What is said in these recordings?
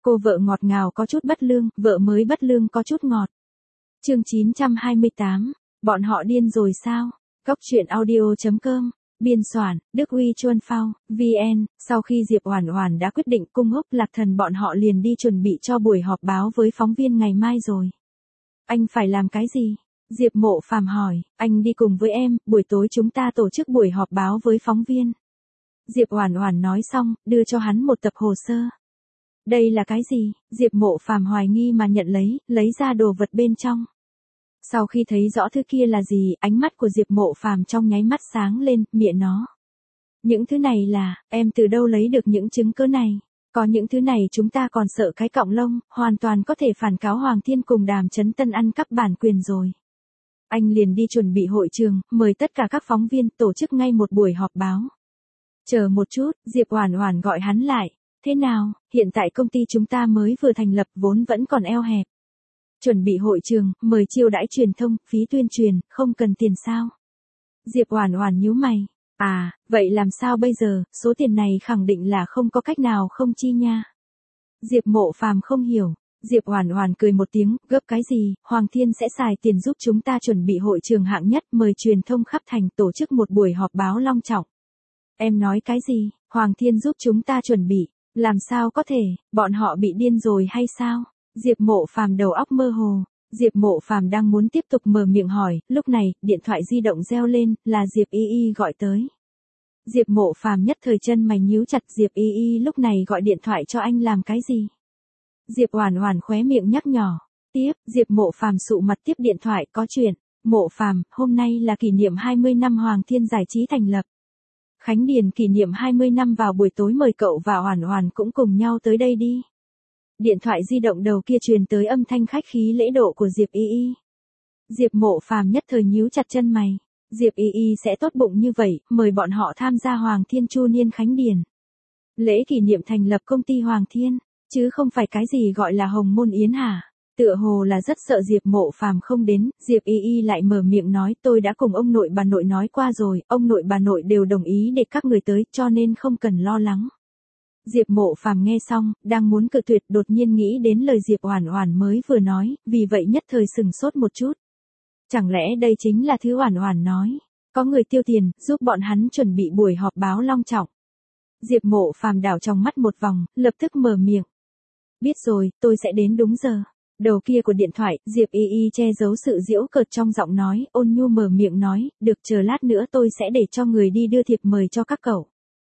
Cô vợ ngọt ngào có chút bất lương, vợ mới bất lương có chút ngọt. Chương 928, bọn họ điên rồi sao? Góc truyện audio.com, biên soạn, Đức Huy Chuân Phao, VN. Sau khi Diệp Oản Oản đã quyết định cung húc Lạc Thần bọn họ liền đi chuẩn bị cho buổi họp báo với phóng viên ngày mai rồi. Anh phải làm cái gì? Diệp Mộ Phàm hỏi, anh đi cùng với em, buổi tối chúng ta tổ chức buổi họp báo với phóng viên. Diệp Oản Oản nói xong, đưa cho hắn một tập hồ sơ. Đây là cái gì? Diệp Mộ Phàm hoài nghi mà nhận lấy ra đồ vật bên trong. Sau khi thấy rõ thứ kia là gì, ánh mắt của Diệp Mộ Phàm trong nháy mắt sáng lên, miệng nó. Những thứ này là, em từ đâu lấy được những chứng cứ này? Có những thứ này chúng ta còn sợ cái cọng lông, hoàn toàn có thể phản cáo Hoàng Thiên cùng Đàm Chấn Tân ăn cắp bản quyền rồi. Anh liền đi chuẩn bị hội trường, mời tất cả các phóng viên tổ chức ngay một buổi họp báo. Chờ một chút, Diệp Oản Oản gọi hắn lại. Thế nào, hiện tại công ty chúng ta mới vừa thành lập vốn vẫn còn eo hẹp. Chuẩn bị hội trường, mời chiêu đãi truyền thông, phí tuyên truyền, không cần tiền sao? Diệp Oản Oản nhíu mày. À, vậy làm sao bây giờ, số tiền này khẳng định là không có cách nào không chi nha. Diệp Mộ Phàm không hiểu. Diệp Oản Oản cười một tiếng, gấp cái gì, Hoàng Thiên sẽ xài tiền giúp chúng ta chuẩn bị hội trường hạng nhất, mời truyền thông khắp thành tổ chức một buổi họp báo long trọng. Em nói cái gì, Hoàng Thiên giúp chúng ta chuẩn bị, làm sao có thể, bọn họ bị điên rồi hay sao? Diệp Mộ Phàm đầu óc mơ hồ. Diệp Mộ Phàm đang muốn tiếp tục mở miệng hỏi, lúc này, điện thoại di động reo lên, là Diệp Y Y gọi tới. Diệp Mộ Phàm nhất thời chân mày nhíu chặt, Diệp Y Y lúc này gọi điện thoại cho anh làm cái gì? Diệp Oản Oản khóe miệng nhắc nhỏ. Tiếp, Diệp Mộ Phàm sụ mặt tiếp điện thoại, có chuyện. Mộ Phàm, hôm nay là kỷ niệm 20 năm Hoàng Thiên Giải Trí thành lập. Khánh Điền kỷ niệm 20 năm vào buổi tối, mời cậu và Oản Oản cũng cùng nhau tới đây đi. Điện thoại di động đầu kia truyền tới âm thanh khách khí lễ độ của Diệp Y Y. Diệp Mộ Phàm nhất thời nhíu chặt chân mày. Diệp Y Y sẽ tốt bụng như vậy, mời bọn họ tham gia Hoàng Thiên Chu Niên Khánh Điền. Lễ kỷ niệm thành lập công ty Hoàng Thiên, chứ không phải cái gì gọi là hồng môn yến hả? Tựa hồ là rất sợ Diệp Mộ Phàm không đến, Diệp Y Y lại mở miệng nói, tôi đã cùng ông nội bà nội nói qua rồi, ông nội bà nội đều đồng ý để các người tới, cho nên không cần lo lắng. Diệp Mộ Phàm nghe xong, đang muốn cự tuyệt, đột nhiên nghĩ đến lời Diệp Oản Oản mới vừa nói, vì vậy nhất thời sững sốt một chút. Chẳng lẽ đây chính là thứ Oản Oản nói, có người tiêu tiền, giúp bọn hắn chuẩn bị buổi họp báo long trọng. Diệp Mộ Phàm đảo trong mắt một vòng, lập tức mở miệng. Biết rồi, tôi sẽ đến đúng giờ. Đầu kia của điện thoại, Diệp Y Y che giấu sự giễu cợt trong giọng nói, ôn nhu mở miệng nói, được, chờ lát nữa tôi sẽ để cho người đi đưa thiệp mời cho các cậu.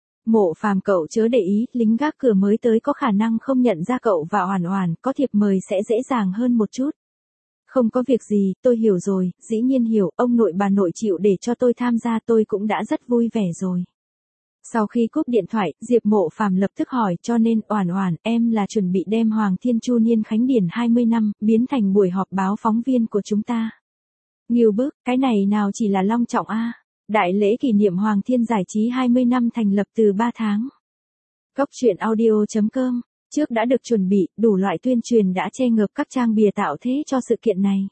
Mộ Phàm cậu chớ để ý, lính gác cửa mới tới có khả năng không nhận ra cậu và Oản Oản, có thiệp mời sẽ dễ dàng hơn một chút. Không có việc gì, tôi hiểu rồi, dĩ nhiên hiểu, ông nội bà nội chịu để cho tôi tham gia tôi cũng đã rất vui vẻ rồi. Sau khi cúp điện thoại, Diệp Mộ Phàm lập tức hỏi, cho nên Oản Oản, em là chuẩn bị đem Hoàng Thiên Chu Niên Khánh Điền 20 năm, biến thành buổi họp báo phóng viên của chúng ta. Ngưu bức, cái này nào chỉ là long trọng a. Đại lễ kỷ niệm Hoàng Thiên Giải Trí 20 năm thành lập từ 3 tháng. Góc truyện audio.com, trước đã được chuẩn bị, đủ loại tuyên truyền đã che ngợp các trang bìa tạo thế cho sự kiện này.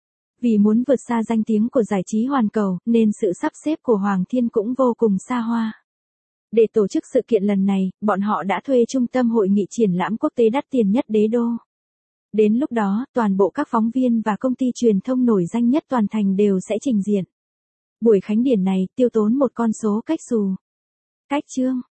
Vì muốn vượt xa danh tiếng của giải trí hoàn cầu, nên sự sắp xếp của Hoàng Thiên cũng vô cùng xa hoa. Để tổ chức sự kiện lần này, bọn họ đã thuê trung tâm hội nghị triển lãm quốc tế đắt tiền nhất đế đô. Đến lúc đó, toàn bộ các phóng viên và công ty truyền thông nổi danh nhất toàn thành đều sẽ trình diện. Buổi khánh điển này tiêu tốn một con số cách xù. Cách chương.